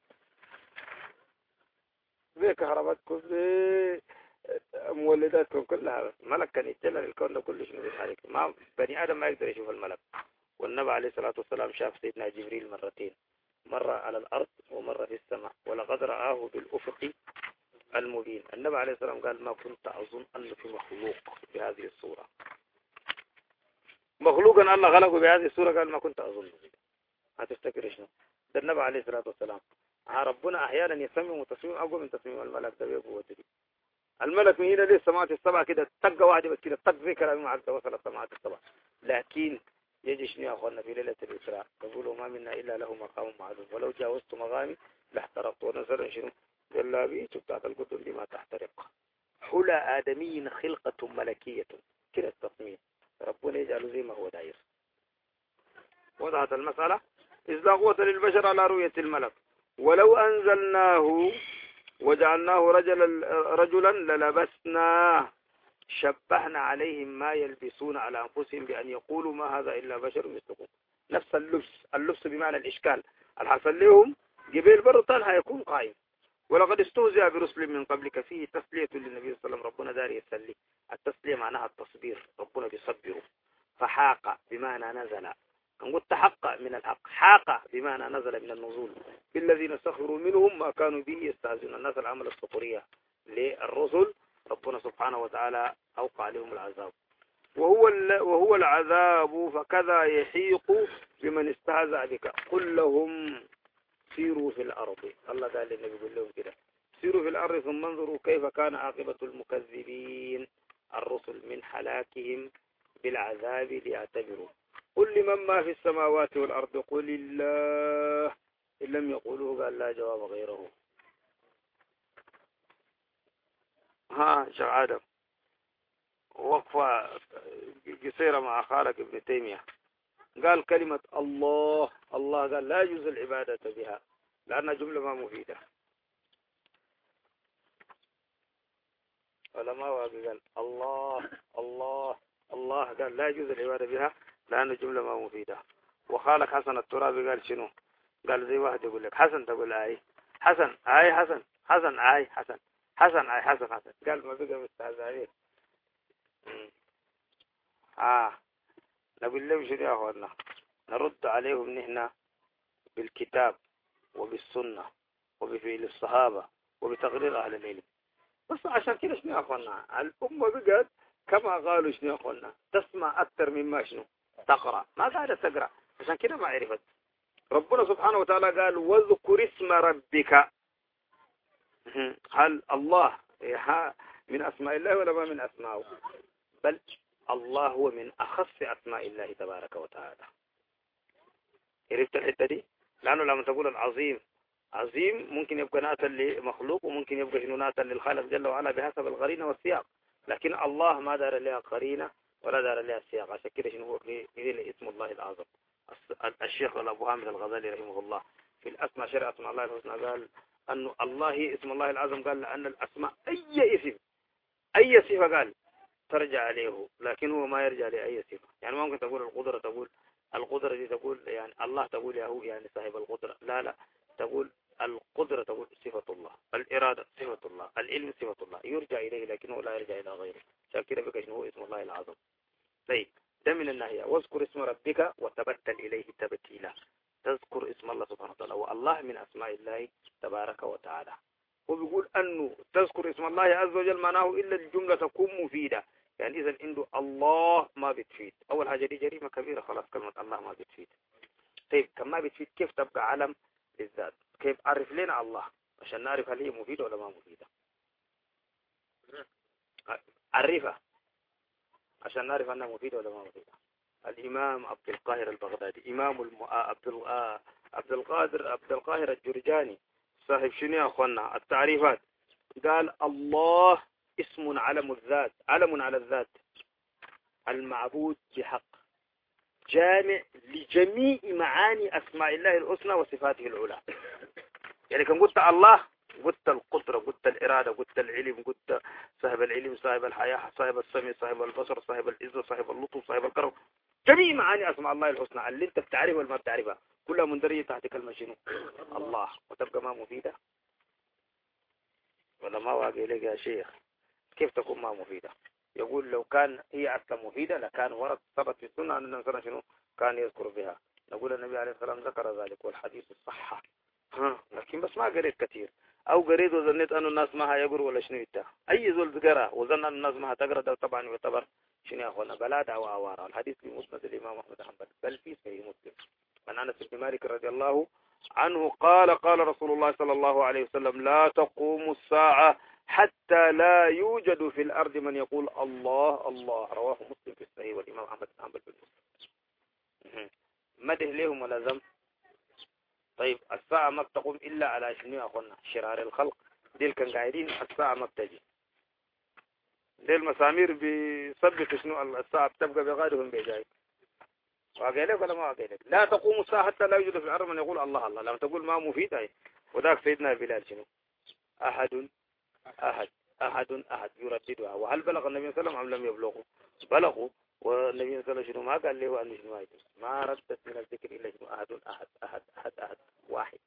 بكهرباتكم بمولداتكم كلها. ملك كان يتجلى للكون ده كله شنو يتحرك. ما بني ادم ما يقدر يشوف الملك. والنبي عليه الصلاه والسلام شاف سيدنا جبريل مرتين مرة على الأرض ومرة في السماء ولقد رآه بالأفق المبين. النبي عليه الصلاة والسلام قال ما كنت أظن أنه في مخلوق بهذه الصورة مخلوقا الله خلقه بهذه الصورة قال ما كنت أظن. هتفتكر شنو ده النبي عليه الصلاة والسلام. ربنا أحيانا يسمم تصميم أقوى من تصميم الملك ده بقوة دي. الملك من هنا ليه السماوات السبعة كده تقى واحدة بس كده تق ذي كلام معك توصل السماوات السبعة. لكن يجي شنو يا أخوانا في ليلة الإسراء يقولوا ما منا إلا له مقام معلوم ولو جاوزت مغامي لاحترقت. ونزل شنو جلابيته بتاعت القدر دي ما تحترق. حلى آدمي خلقة ملكية كده التصميم ربنا يجعله زي ما هو داير. وضعت المسألة إذ لا قوة للبشر على رؤية الملك. ولو أنزلناه وجعلناه رجلا رجلا للبسنا شبهنا عليهم ما يلبسون على أنفسهم بأن يقولوا ما هذا إلا بشر مثلكم. نفس اللبس اللبس بمعنى الإشكال الحصل لهم جبيل برطان هيكون قائم. ولقد استهزئ برسل من قبلك فيه تسلية للنبي صلى الله عليه وسلم. ربنا داري يسلي. التسلية معناها التصبير ربنا بيصبره. فحاق بمعنى نزل نقول تحقق من الحق حاق بمعنى نزل من النزول بالذين سخروا منهم ما كانوا به يستهزئون. الناس العمل السخرية للرسل ربنا سبحانه وتعالى أوقع لهم العذاب. وهو وهو العذاب فكذا يحيق بمن استهزأ بك. قل لهم سيروا في الأرض. الله قال للنبي يقول لهم كده سيروا في الأرض ثم انظروا كيف كان عاقبة المكذبين الرسل من حلاكهم بالعذاب ليعتبروا. قل لمن ما في السماوات والأرض قل الله إن لم يقولوه قال لا جواب غيره. ها شيخ آدم وقفة قصيرة مع خالك ابن تيمية قال كلمة الله الله قال لا يجوز العبادة بها لأنها جملة ما مفيدة. علماء قال الله الله الله قال لا يجوز العبادة بها لأنه جملة ما مفيدة. وخالك حسن الترابي قال شنو قال زي واحد يقول لك حسن تقول آي حسن آي حسن حسن اي حسن حسن اي حسن حسن قال ما بقى مستهزئين. اه نقول لهم شنو يا اخوانا؟ نرد عليهم نحن بالكتاب وبالسنة وبفعل الصحابة وبتقرير أهل العلم. بس عشان كده شنو يا أخوانا؟ الأمة بقت كما قالوا شنو يا أخوانا؟ تسمع أكثر مما شنو تقرأ، ما قاعدة تقرأ، عشان كده ما عرفت. ربنا سبحانه وتعالى قال واذكر اسم ربك. هل الله من أسماء الله ولا ما من أسمائه؟ بل الله هو من أخص أسماء الله تبارك وتعالى. عرفت الحتة دي؟ لأنه لما تقول العظيم عظيم ممكن يبقى ناتا لمخلوق وممكن يبقى شنو ناتا للخالق جل وعلا بحسب القرينة والسياق، لكن الله ما دار لها قرينة ولا دار لها سياق. عشان كده شنو هو اسم الله الأعظم. الشيخ أبو حامد الغزالي رحمه الله في الأسماء شرع اسم الله الحسنى قال أنه الله اسم الله الأعظم، قال لأن الأسماء أي اسم أي صفة قال ترجع عليه، لكن هو ما يرجع لأي صفة. يعني ممكن تقول القدرة، تقول القدرة دي تقول يعني الله تقول يا هو يعني صاحب القدرة، لا لا، تقول القدرة تقول صفة الله، الإرادة صفة الله، العلم صفة الله، يرجع إليه لكنه لا يرجع إلى غيره. عشان كده بقى شنو هو اسم الله العظم. طيب ده من الناحية. واذكر اسم ربك وتبتل إليه تبتيلا. تذكر اسم الله سبحانه وتعالى، والله من أسماء الله تبارك وتعالى. وبيقول أنه تذكر اسم الله عز وجل معناه إلا الجملة تكون مفيدة. يعني إذا عنده الله ما بتفيد، أول حاجة دي جريمة كبيرة، خلاص كلمة الله ما بتفيد. طيب كم ما بتفيد كيف تبقى علم للذات؟ كيف عرف لنا الله عشان نعرف هل هي مفيدة ولا ما مفيدة؟ عرفها عشان نعرف أنها مفيدة ولا ما مفيدة. الإمام عبد القاهر البغدادي، إمام الم... عبد ال... عبد القادر عبد القاهر الجرجاني، صاحب شنو يا أخوانا التعريفات، قال الله اسم علم الذات، علم على الذات المعبود بحق، جامع لجميع معاني أسماء الله الحسنى وصفاته العلى. يعني كان قلت الله قلت القدرة، قلت الإرادة، قلت العلم، قلت صاحب العلم، صاحب الحياة، صاحب السمع، صاحب البصر، صاحب العزة، صاحب اللطف، صاحب الكرم، جميع معاني أسماء الله الحسنى اللي انت بتعرفها والما بتعرفها كلها مندرجة تحت كلمة شنو؟ الله. وتبقى ما مفيدة ولا ما واقع لك يا شيخ؟ كيف تكون ما مفيدة؟ يقول لو كان هي أصلا مفيدة لكان ورد ثبت في السنة أن الإنسان شنو كان يذكر بها. نقول النبي عليه السلام ذكر ذلك والحديث الصحة، ها لكن بس ما قريت كثير، أو قريت وظنيت أن الناس ما هيقروا ولا شنو يتا. أي زول بقرا وظن أن الناس ما هتقرا ده طبعا يعتبر شنو يا أخوانا بلاد أو عوارة. الحديث في مسند الإمام أحمد حنبل بل في صحيح مسلم من أنس بن مالك رضي الله عنه قال قال رسول الله صلى الله عليه وسلم لا تقوم الساعة حتى لا يوجد في الأرض من يقول الله الله. رواه مسلم في الصحيح والإمام أحمد بن حنبل في المسلم. مده لهم ولا ذنب. طيب الساعة ما بتقوم إلا على شنو يا أخوانا؟ شرار الخلق ديل كان قاعدين الساعة ما بتجي، ديل مسامير بيثبت شنو الساعة بتبقى بغيرهم بجاي. واقع لك ولا ما واقع لك؟ لا تقوم الساعة حتى لا يوجد في الأرض من يقول الله الله. لما تقول ما مفيد أي وذاك سيدنا بلال شنو أحد أحد أحد أحد يرددها. وهل بلغ النبي صلى الله عليه وسلم أم لم يبلغه؟ بلغوا. والنبي صلى الله عليه وسلم ما قال له أن شنو ما يجوز، ما ردت من الذكر إلا شنو أحد أحد أحد أحد أحد واحد.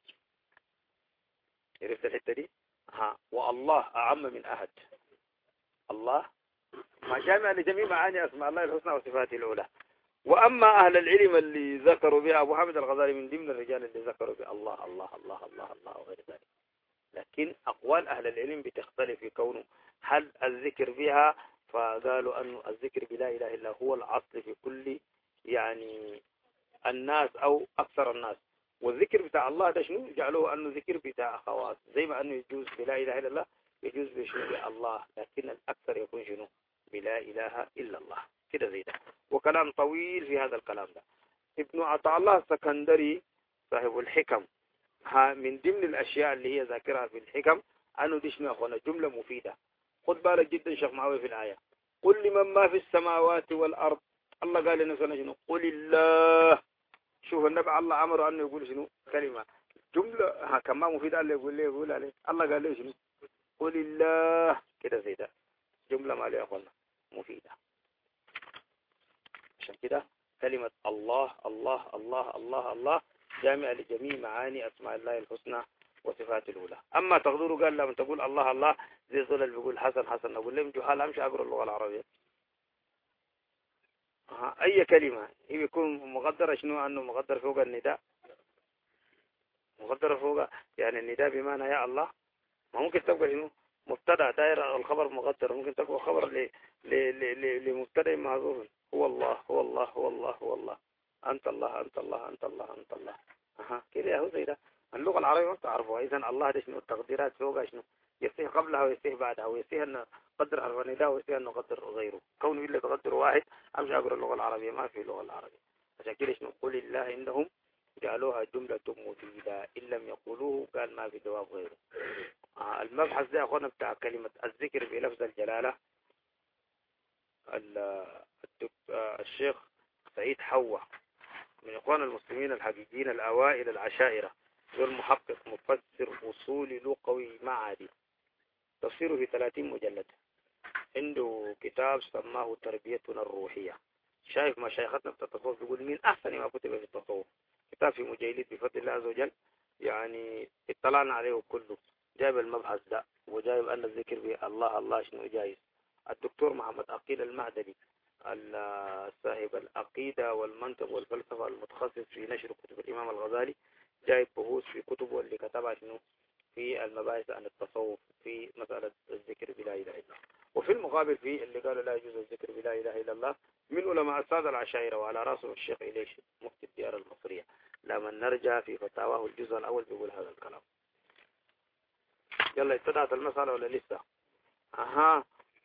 عرفت الحتة دي؟ ها. والله أعم من أحد. الله ما جامع لجميع معاني أسماء الله الحسنى وصفاته العلى. وأما أهل العلم اللي ذكروا بها أبو حامد الغزالي من ضمن الرجال اللي ذكروا بها الله الله الله الله الله وغير ذلك. لكن أقوال أهل العلم بتختلف في كونه هل الذكر بها، فقالوا أن الذكر بلا إله إلا هو العصل في كل يعني الناس أو أكثر الناس. والذكر بتاع الله ده شنو جعلوه أنه ذكر بتاع خواص، زي ما أنه يجوز بلا إله إلا الله يجوز بشنو الله، لكن الأكثر يكون شنو بلا إله إلا الله كده زي ده. وكلام طويل في هذا الكلام ده. ابن عطاء الله السكندري صاحب الحكم ها من ضمن الأشياء اللي هي ذاكرها في الحكم أنه دي شنو يا أخوانا جملة مفيدة. خد بالك جدا شيخ معاوية في الآية قل لمن ما في السماوات والأرض. الله قال لنا شنو قل الله. شوف النبي الله أمره أنه يقول شنو كلمة جملة ها كما مفيدة اللي يقول لي يقول عليه. الله قال له شنو قل الله كده زي ده جملة ما لي أخوانا مفيدة. عشان كده كلمة الله الله الله الله الله جامع لجميع معاني أسماء الله الحسنى وصفات الأولى. أما تقدروا قال لما تقول الله الله زي زول اللي بيقول حسن حسن نقول لهم جهال أمشي أقرأ اللغة العربية. أه. أي كلمة هي بيكون مقدرة شنو أنه مقدر فوق النداء، مقدرة فوق يعني النداء بمعنى يا الله، ما ممكن تبقى شنو مبتدأ داير الخبر مقدر، ممكن تبقى خبر ل ل ل لمبتدأ محذوف هو الله هو الله هو الله هو الله أنت الله أنت الله أنت الله أنت الله. أها كده هو زي ده. اللغة العربية ما بتعرفها. إذن الله ده شنو التقديرات فوقها شنو يصيح قبلها ويصيح بعدها ويصيح أن قدر حرف النداء ويصيح أنه قدر غيره. كونه إلا تقدر واحد أمشي أقرأ اللغة العربية ما في اللغة العربية. عشان كده شنو قل الله إنهم جعلوها جملة مفيدة إن لم يقولوه قال ما في جواب غيره. آه المبحث ده أخونا بتاع كلمة الذكر بلفظ الجلالة الشيخ سعيد حوا من إخوان المسلمين الحقيقيين الأوائل العشائرة، والمحقق مفسر أصولي لغوي معادي، تفسيره في ثلاثين مجلد. عنده كتاب سماه تربيتنا الروحية. شايف مشايختنا في التصوف بيقول من أحسن ما كتب في التصوف، كتاب في مجلد بفضل الله عز وجل، يعني اطلعنا عليه كله. جايب المبحث ده وجايب أن الذكر به الله الله شنو جايز. الدكتور محمد عقيل المعدني صاحب العقيدة والمنطق والفلسفة المتخصص في نشر كتب الإمام الغزالي جايب بحوث في كتبه اللي كتبها شنو في المباحث عن التصوف في مسألة الذكر بلا إله إلا الله. وفي المقابل في اللي قالوا لا يجوز الذكر بلا إله إلا الله من علماء السادة العشائرة وعلى رأسهم الشيخ إليش مفتي الديار المصرية. لما نرجع في فتاواه الجزء الأول بيقول هذا الكلام. يلا ابتدأت المسألة ولا لسه؟ أها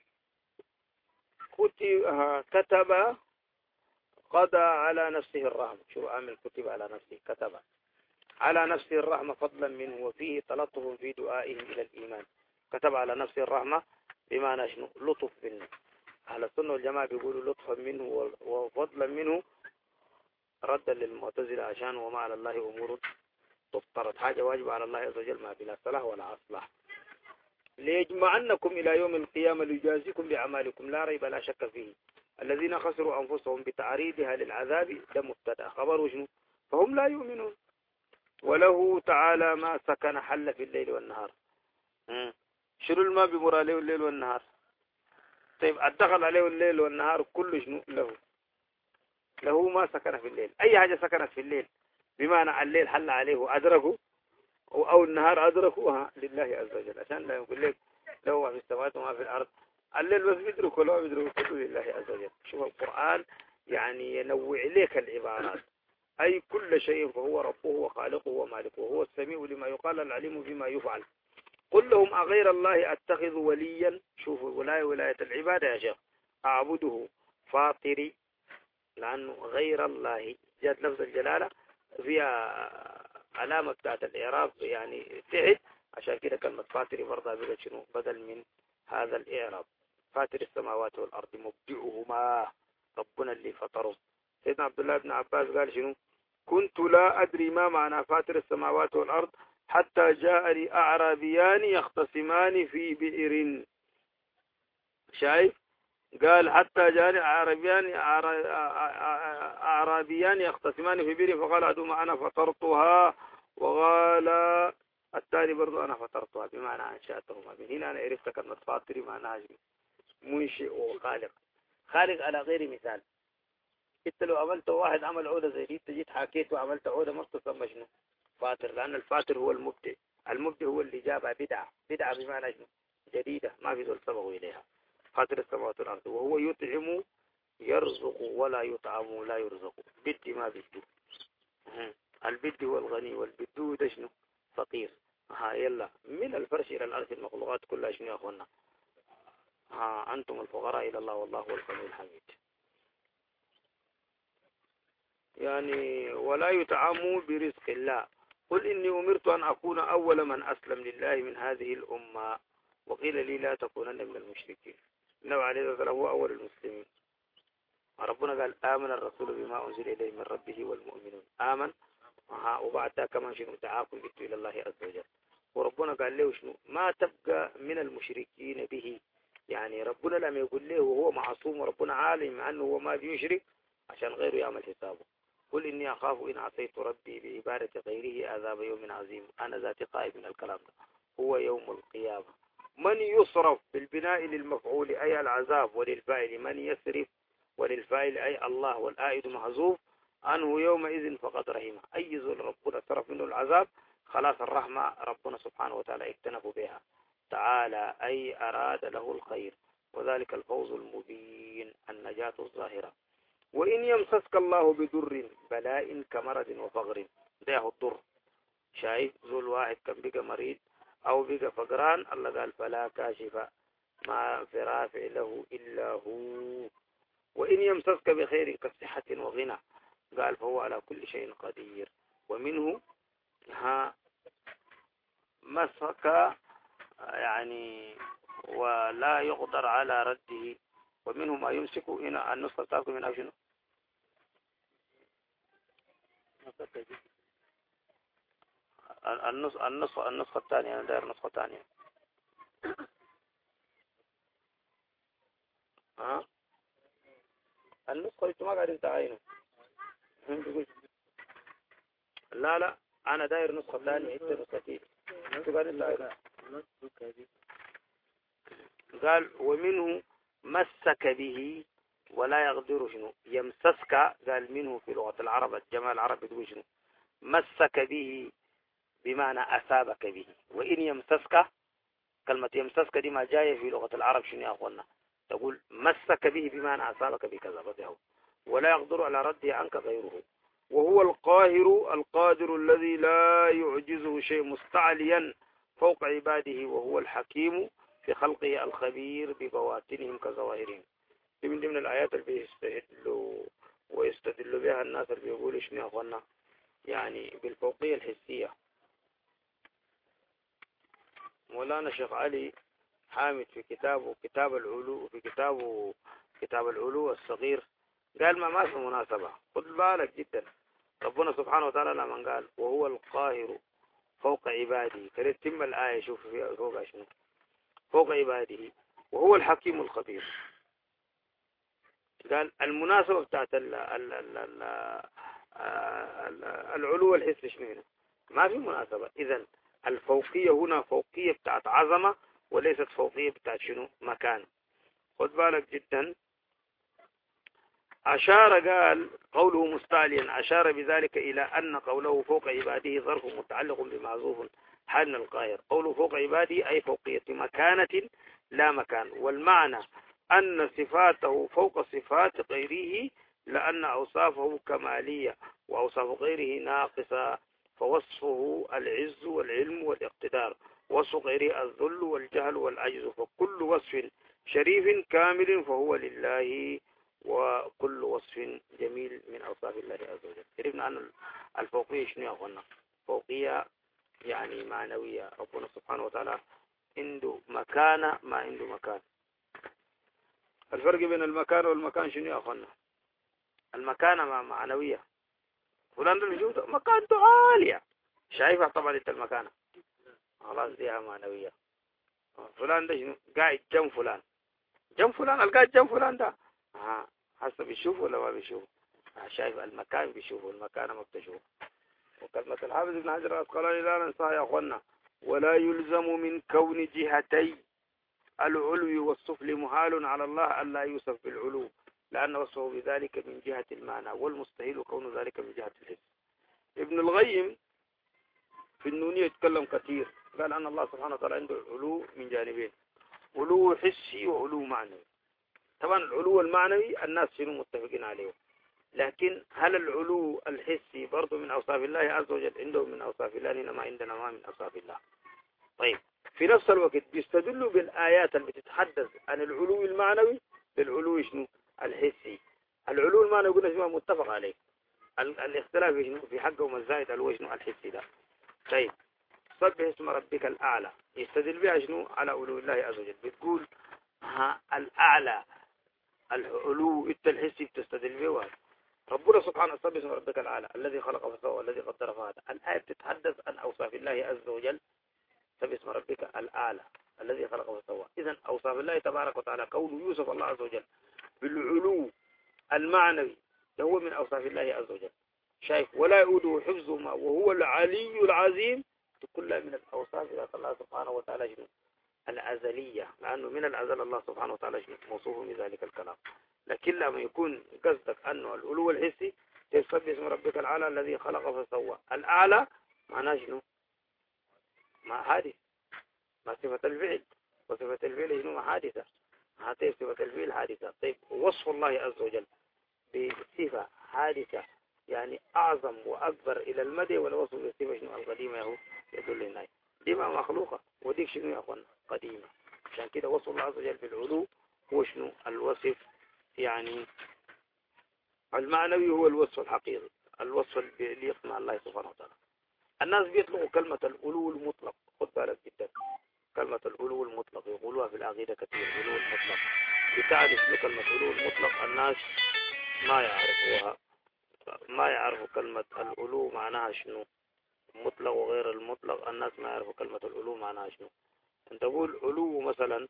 كتب كتب قضى على نفسه الرحمة. شو عامل كتب على نفسه؟ كتب على نفسه الرحمة فضلا منه وفيه تلطف في دعائهم إلى الإيمان. كتب على نفسه الرحمة بمعنى شنو؟ لطف منه. أهل السنة والجماعة بيقولوا لطفا منه وفضلا منه ردا للمعتزلة عشان وما على الله أمور تفترض، حاجة واجب على الله عز وجل ما بلا صلاح ولا أصلاح. ليجمعنكم إلى يوم القيامة ليجازيكم بأعمالكم لا ريب لا شك فيه. الذين خسروا أنفسهم بتعريضها للعذاب ده مبتدأ خبر شنو؟ فهم لا يؤمنون. وله تعالى ما سكن حل في الليل والنهار. شنو الماء بمر عليه الليل والنهار؟ طيب الدخل عليه الليل والنهار كل شنو له؟ له ما سكن في الليل. أي حاجة سكنت في الليل بمعنى الليل حل عليه أدركه أو النهار أدركوها لله عز وجل. عشان لا يقول لك له ما في السماوات وما في الأرض الليل بس بيدركه لو بيدركه كله لله عز وجل. شوف القرآن يعني ينوع لك العبارات. أي كل شيء فهو ربه وخالقه ومالكه وهو السميع لما يقال العليم بما يفعل. قل لهم أغير الله أتخذ وليا. شوفوا ولاية ولاية العبادة يا شيخ أعبده فاطري، لأنه غير الله جاءت لفظ الجلالة فيها علامة بتاعت الإعراب يعني تحت، عشان كده كلمة فاطري برضه بقت شنو بدل من هذا الإعراب. فاطر السماوات والأرض مبدئهما ربنا اللي فطره. سيدنا عبد الله بن عباس قال شنو كنت لا أدري ما معنى فاطر السماوات والأرض حتى جاءني أعرابيان يختصمان في بئر. شايف قال حتى جاءني أعرابيان أعرابيان يختصمان في بئر فقال أحدهما أنا فطرتها وقال الثاني برضو أنا فطرتها بمعنى أنشأتهما. من هنا أنا عرفت كلمة فاطر معناها منشئ وخالق. خالق على غير مثال. انت لو عملت واحد عمل عودة زي دي تجيت حكيت وعملت عودة ما تسمى شنو فاطر، لأن الفاطر هو المبدع. المبدع هو اللي جابها بدعة. بدعة بمعنى شنو جديدة ما في ذول سبقوا إليها. فاطر السماوات والأرض وهو يطعم يرزق ولا يطعم لا يرزق. بدي ما بدي. البدي هو الغني والبدو ده شنو فقير. ها يلا من الفرش إلى الأرض المخلوقات كلها شنو يا أخوانا؟ ها أنتم الفقراء إلى الله والله هو الغني الحميد. يعني ولا يطعموا برزق الله. قل إني أمرت أن أكون أول من أسلم لله من هذه الأمة وقيل لي لا تكونن من المشركين. النبي عليه الصلاة والسلام هو أول المسلمين. ربنا قال آمن الرسول بما أنزل إليه من ربه والمؤمنون. آمن وبعدها كمان شنو تعاقب إلى الله عز وجل. وربنا قال له شنو ما تبقى من المشركين به. يعني ربنا لما يقول له وهو معصوم وربنا عالم عنه وما بيشرك عشان غيره يعمل حسابه. قل إني أخاف إن عصيت ربي بعبادة غيره عذاب يوم عظيم. أنا ذاتي قائم من الكلام ده. هو يوم القيامة. من يصرف بالبناء للمفعول أي العذاب، وللفاعل من يصرف، وللفاعل أي الله، والآئد محذوف عنه يومئذ فقد رحمه. أي ذل ربنا صرف منه العذاب خلاص الرحمة ربنا سبحانه وتعالى اكتنف بها. تعالى أي أراد له الخير، وذلك الفوز المبين النجاة الظاهرة. وإن يمسسك الله بدر بلاء كمرض وفقر، ده الضر. شايف ذو الواحد كان بقى مريض أو بقى فقران، الله قال فلا كاشف ما في رافع له إلا هو. وإن يمسسك بخير كصحة وغنى، قال فهو على كل شيء قدير. ومنه ها مسك يعني ولا يقدر على رده. ومنه ما يمسك هنا النسخة تاكل من شنو؟ النسخة النسخة النسخة الثانية. أنا داير نسخة ثانية. ها النسخة اللي ما قاعدين تعاينوا. لا لا أنا داير نسخة ثانية. أنت نسختي أنتوا قاعدين تعاينوا. قال ومنه مسك به ولا يقدر شنو يمسسك. قال منه في لغة العرب الجماعة العرب يقول شنو مسك به بمعنى أصابك به. وإن يمسسك كلمة يمسسك دي ما جاية في لغة العرب شنو يا أخوانا؟ تقول مسك به بمعنى أصابك بكذا بده، ولا يقدر على رده عنك غيره. وهو القاهر القادر الذي لا يعجزه شيء مستعليا فوق عباده، وهو الحكيم في خلقه الخبير ببواطنهم كظواهرهم. دي من ضمن الآيات اللي بيستدلوا ويستدلوا بها الناس اللي بيقولوا شنو يا أخوانا يعني بالفوقية الحسية. مولانا شيخ علي حامد في كتابه كتاب العلو في كتابه كتاب العلو الصغير قال ما ما في مناسبة. خد بالك جدا. ربنا سبحانه وتعالى لما قال وهو القاهر فوق عباده كده تم الآية. شوف فيها فوق شنو فوق عباده وهو الحكيم الخبير. قال المناسبة بتاعت ال ال ال ال ال العلو الحسي شنو هنا؟ ما في مناسبة. إذن الفوقية هنا فوقية بتاعت عظمة وليست فوقية بتاعت شنو مكان. خد بالك جدا. أشار قال قوله مستعليا أشار بذلك إلى أن قوله فوق عباده ظرف متعلق بمعزوف حال من القاهر. قوله فوق عباده أي فوقية مكانة لا مكان. والمعنى أن صفاته فوق صفات غيره لأن أوصافه كمالية وأوصاف غيره ناقصة، فوصفه العز والعلم والاقتدار، وصف غيره الذل والجهل والعجز. فكل وصف شريف كامل فهو لله، وكل وصف جميل من أوصاف الله عز وجل. عرفنا أن الفوقية شنو يا أخوانا؟ فوقية يعني معنوية. ربنا سبحانه وتعالى عنده مكانة ما عنده مكان. الفرق بين المكان والمكان شنو يا أخوانا؟ المكانة معنوية. فلان ده بيشوف مكانته عالية شايفها طبعا انت المكانة خلاص ديها معنوية. فلان ده شنو قاعد جنب فلان جنب فلان القاعد جنب فلان ده ها حسب بيشوف ولا ما بيشوف؟ شايف المكان بيشوفه المكان ما بتشوفه. وكلمة الحافظ ابن حجر العسقلاني لا ننساها يا أخوانا. ولا يلزم من كون جهتي العلو والسفل محال على الله ألا يوصف بالعلو لأن وصفه بذلك من جهة المعنى، والمستحيل كون ذلك من جهة الحس. ابن الغيم في النونية يتكلم كثير. قال أن الله سبحانه وتعالى عنده علو من جانبين، علو حسي وعلو معنوي. طبعا العلو المعنوي الناس شنو متفقين عليه، لكن هل العلو الحسي برضو من أوصاف الله عز وجل؟ عندهم من أوصاف الله إنما عندنا ما من أوصاف الله. طيب في نفس الوقت بيستدلوا بالآيات اللي بتتحدث عن العلو المعنوي بالعلو شنو الحسي. العلو المعنوي قلنا شنو متفق عليه، الاختلاف شنو في حقهم الزائد الوجه شنو الحسي ده. طيب سبح اسم ربك الأعلى يستدل بها شنو على علو الله عز وجل. بتقول ها الأعلى العلو انت الحسي بتستدل به ربنا سبحانه سبح اسم ربك الأعلى الذي خلق فسوى والذي قدر فهدى. الآية بتتحدث عن أوصاف الله عز وجل. سبح اسم ربك الأعلى الذي خلق فسوى. إذن أوصاف الله تبارك وتعالى كونه يوصف الله عز وجل بالعلو المعنوي هو من أوصاف الله عز وجل. شايف ولا يؤوده حفظهما وهو العلي العظيم، كلها من الأوصاف ذات الله سبحانه وتعالى شنو الأزلية، لأنه من الأزل الله سبحانه وتعالى شنو موصوف بذلك الكلام. لكن لما يكون قصدك أنه العلو الحسي تسبح باسم ربك الأعلى الذي خلق فسوى، الأعلى معناه شنو؟ ما حادث، ما صفة الفعل، وصفة الفعل شنو؟ ما حادثة، هاتي صفة الفعل حادثة. طيب وصف الله عز وجل بصفة حادثة يعني أعظم وأكبر إلى المدى، والوصف بصفة شنو القديمة يهو يدل هنا دي ما مخلوقة، وديك شنو يا أخوان قديمة. عشان كده وصف الله عز وجل بالعلو هو شنو الوصف يعني المعنوي، هو الوصف الحقيقي، الوصف اللي يقنع الله سبحانه وتعالى. الناس بيطلقوا كلمة العلو المطلق، خد بالك جدا، كلمة العلو المطلق يقولوها في العقيدة كثير، العلو المطلق. بتعرف كلمة العلو المطلق الناس ما يعرفوها، ما يعرفوا كلمة العلو معناها شنو، مطلق وغير المطلق الناس ما يعرفوا كلمة العلو معناها شنو. انت تقول علو مثلا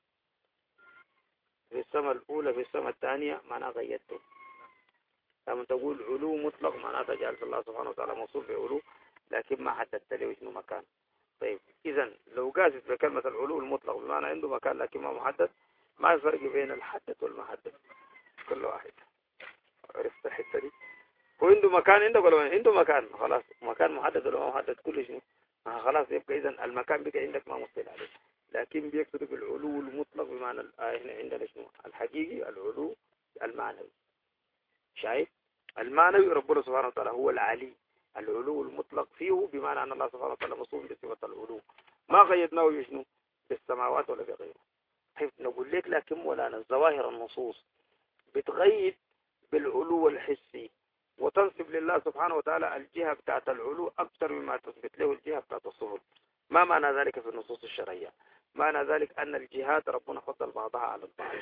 في السماء الأولى في السماء الثانية معناها غيرته. لما تقول علو مطلق معناها جعلت الله سبحانه وتعالى موصوف بعلو لكن ما حددت له شنو مكان. طيب إذا لو قاست بكلمة العلو المطلق بمعنى عنده مكان لكن ما محدد، ما الفرق بين المحدد والمحدد؟ كل واحد عرفت الحتة دي؟ هو عنده مكان عندك ولا عنده مكان؟ خلاص مكان محدد ولا ما محدد كل شيء آه خلاص يبقى إذا المكان بقى عندك ما مصل عليه. لكن بيقصد بالعلو المطلق بمعنى احنا عندنا شنو الحقيقي العلو المعنوي. شايف المعنوي ربنا سبحانه وتعالى هو العلي، العلو المطلق فيه بمعنى أن الله سبحانه وتعالى موصوف بصفة العلو، ما قيدناه بشنو بالسماوات ولا بغيره. نقول لك لكن مولانا الظواهر النصوص بتغيد بالعلو الحسي وتنسب لله سبحانه وتعالى الجهة بتاعت العلو أكثر مما تثبت له الجهة بتاعت الصفر. ما معنى ذلك في النصوص الشرعية؟ معنى ذلك أن الجهات ربنا فضل بعضها على البعض،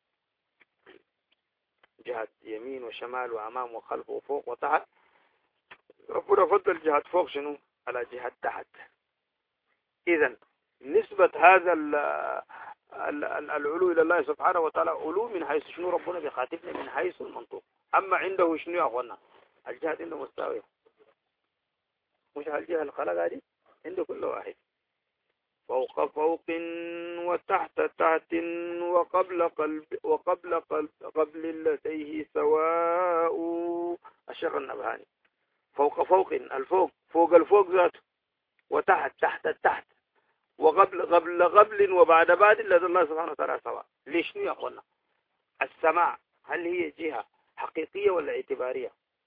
جهة يمين وشمال وأمام وخلف وفوق وتحت، ربنا فضل جهة فوق شنو على جهة تحت. إذن نسبة هذا العلو إلى الله سبحانه وتعالى علو من حيث شنو ربنا بخاتفنا من حيث المنطوق. أما عنده شنو يا أخوانا الجهات عنده مستوية، مش الجهة الخلق هذه عنده كل واحد فوق فوق وتحت تحت وقبل قلب وقبل قلب قبل لديه سواء. الشيخ النبهاني فوق فوق الفوق فوق الفوق ذاته، وتحت تحت التحت، وقبل قبل قبل وبعد بعد لدى الله سبحانه وتعالى سواء. ليش يا أخوانا السماع هل هي جهة حقيقية ولا اعتبارية؟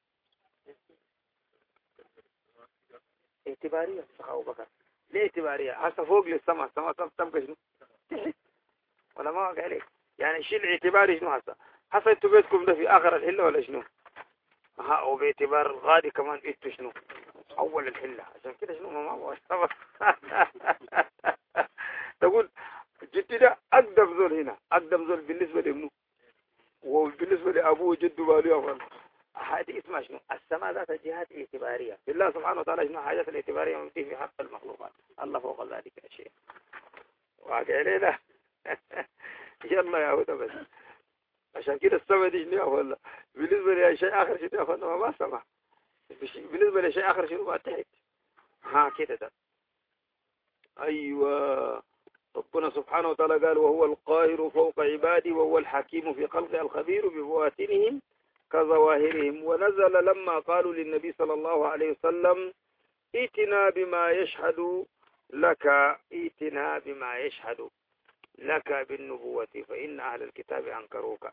اعتبارية أبو بكر. ليه اعتبارية؟ هسه فوق للسماء، السماء تبقى شنو تحت ولا ما وقع عليك؟ يعني شيء الاعتباري شنو هسه؟ هسه انتوا بيتكم ده في آخر الحلة ولا شنو؟ ها وباعتبار الغادي كمان انتوا شنو أول الحلة، عشان كده شنو ما هو تقول جدي ده أقدم زول هنا، أقدم زول بالنسبة لابنه وبالنسبة لأبوه جده بالي أفضل. هذه اسمها شنو السماء ذات جهات اعتبارية. بالله سبحانه وتعالى شنو حاجات الاعتبارية ممتين في حق المخلوقات، الله فوق ذلك الشيء واقع علينا يلا يا هدى بس. عشان كده السماء دي شنو ولا بالنسبة لشيء آخر شنو أفضل ما سمع، بالنسبة لشيء آخر شنو ما تحت. ها كده ده أيوة. ربنا سبحانه وتعالى قال وهو القاهر فوق عباده وهو الحكيم في خلقه الخبير ببواطنهم كظواهرهم. ونزل لما قالوا للنبي صلى الله عليه وسلم ائتنا بما يشهد لك، ائتنا بما يشهد لك بالنبوة فإن أهل الكتاب أنكروك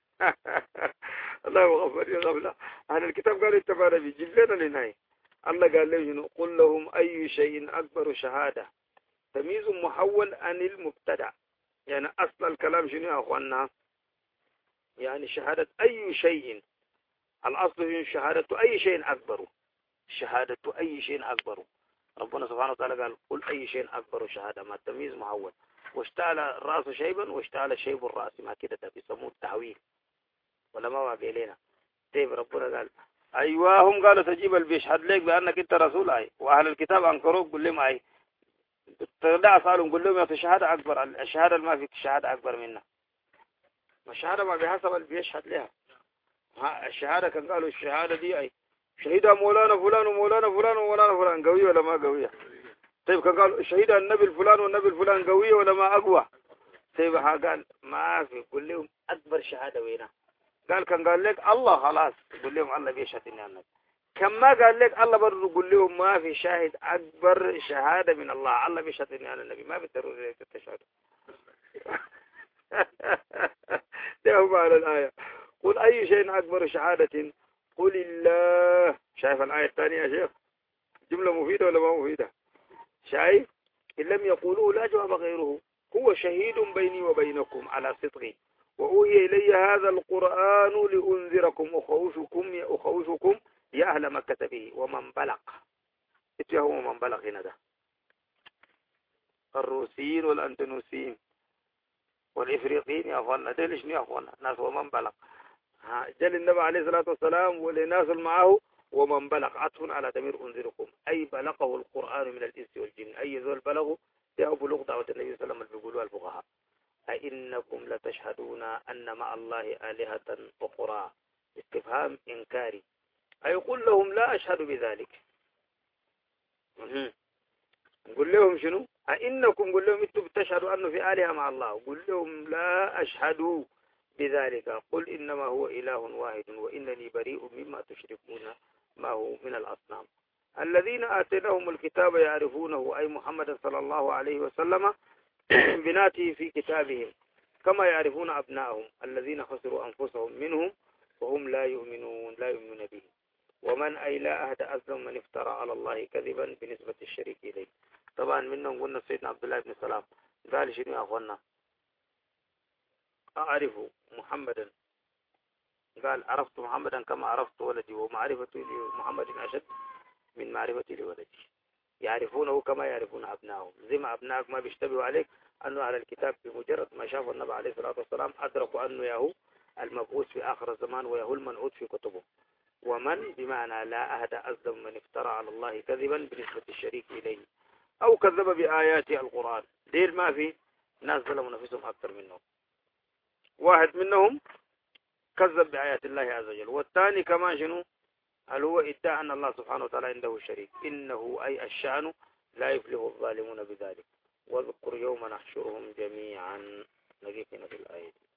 الله غفر يا غفلة. أهل الكتاب قالوا اتبعنا بيجيب لنا لنهاية. الله قال لهم قل لهم أي شيء أكبر شهادة، تمييز محول عن المبتدع. يعني أصل الكلام شنو يا أخوانا؟ يعني شهادة أي شيء، الأصل شهادة أي شيء أكبر، شهادة أي شيء أكبر. ربنا سبحانه وتعالى قال قل أي شيء أكبر شهادة، ما التمييز محول. واشتعل الرأس شيبا واشتعل شيب الرأس، ما كده بيسموه التحويل ولا ما واقع لنا. طيب ربنا قال أيوة هم قالوا تجيب اللي بيشهد لك بأنك أنت رسول أي، وأهل الكتاب أنكروك قل لهم أي تدع صالهم قل لهم يا في شهادة أكبر، الشهادة ما في شهادة أكبر منها. ما الشهادة ما بحسب اللي بيشهد لها. ها الشهادة كان قالوا الشهادة دي أي شهد مولانا فلان ومولانا فلان ومولانا فلان قوية ولا ما قوية؟ طيب كان قال شهد النبي الفلان والنبي الفلان قوية ولا ما أقوى؟ طيب قال ما في، قل لهم أكبر شهادة وينها؟ قال كان قال لك الله خلاص قل لهم الله بيشهد إني النبي. كم ما قال لك الله برضه قل لهم ما في شاهد أكبر شهادة من الله، الله بيشهد إني أنا النبي، ما بالضرورة تشهد. ده هو معنى الآية. قل أي شيء أكبر شهادة قل الله. شايف الآية الثانية يا شيخ؟ جملة مفيدة ولا ما مفيدة؟ شايف؟ إن لم يقولوا لا جواب غيره. هو شهيد بيني وبينكم على صدقي وأوحي إلي هذا القرآن لأنذركم أخوفكم أخوفكم يا أهل مكة به ومن بلغ. إتوا هو من بلغ هنا ده الروسيين والأندونوسيين والإفريقيين يا أخوانا، ده ليش يا أخوانا ناس ومن بلغ. جل النبي عليه الصلاة والسلام ولناس معه ومن بلغ عطف على ضمير أنذركم، أي بلغه القرآن من الإنس والجن، أي ذول بلغوا ده بلوغ دعوة النبي صلى الله عليه وسلم اللي بيقولوها الفقهاء. أئنكم لتشهدون أن مع الله آلهة أخرى، استفهام إنكاري، أيقول لهم لا أشهد بذلك. نقول لهم شنو؟ أئنكم قل لهم انتم بتشهدوا أنه في آلهة مع الله، قل لهم لا أشهد بذلك، قل إنما هو إله واحد وإنني بريء مما تشركون ما هو من الأصنام. الذين آتيناهم الكتاب يعرفونه أي محمد صلى الله عليه وسلم بناته في كتابهم كما يعرفون أبنائهم الذين خسروا أنفسهم منهم وهم لا يؤمنون لا يؤمنون به. ومن أي لا أهد أظلم من افترى على الله كذبا بنسبة الشريك إليه. طبعا منهم قلنا سيدنا عبد الله بن سلام قال شنو يا أخوانا؟ أعرف محمدا، قال عرفت محمدا كما عرفت ولدي ومعرفتي لمحمد أشد من معرفتي لولدي. يعرفونه كما يعرفون أبنائهم، زي ما أبنائك ما بيشتبهوا عليك أنه على الكتاب بمجرد ما شافوا النبي عليه الصلاة والسلام أدركوا أنه يهو المبعوث في آخر الزمان ويهو المنعوت في كتبه. ومن بمعنى لا أهدى أظلم من افترى على الله كذبا بنسبة الشريك إليه أو كذب بآيات القرآن. دير ما في ناس ظلموا نفسهم أكثر منهم. واحد منهم كذب بآيات الله عز وجل، والثاني كمان شنو؟ هل هو ادعى أن الله سبحانه وتعالى عنده شريك. إنه أي الشأن لا يفلح الظالمون بذلك. واذكر يوم نحشرهم جميعا. نجيك في الآية.